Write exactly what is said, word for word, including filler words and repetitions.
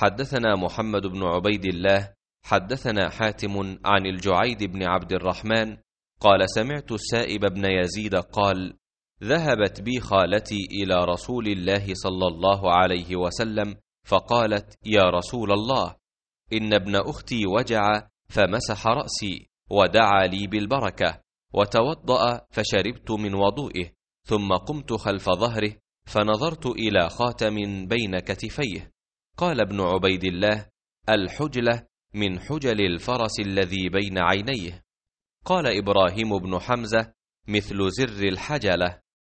حدثنا محمد بن عبيد الله حدثنا حاتم عن الجعيد بن عبد الرحمن قال سمعت السائب بن يزيد قال ذهبت بي خالتي إلى رسول الله صلى الله عليه وسلم فقالت يا رسول الله إن ابن أختي وجع فمسح رأسي ودعا لي بالبركة وتوضأ فشربت من وضوئه ثم قمت خلف ظهره فنظرت إلى خاتم بين كتفيه. قال ابن عبيد الله الحجلة من حجل الفرس الذي بين عينيه. قال إبراهيم بن حمزة مثل زر الحجلة.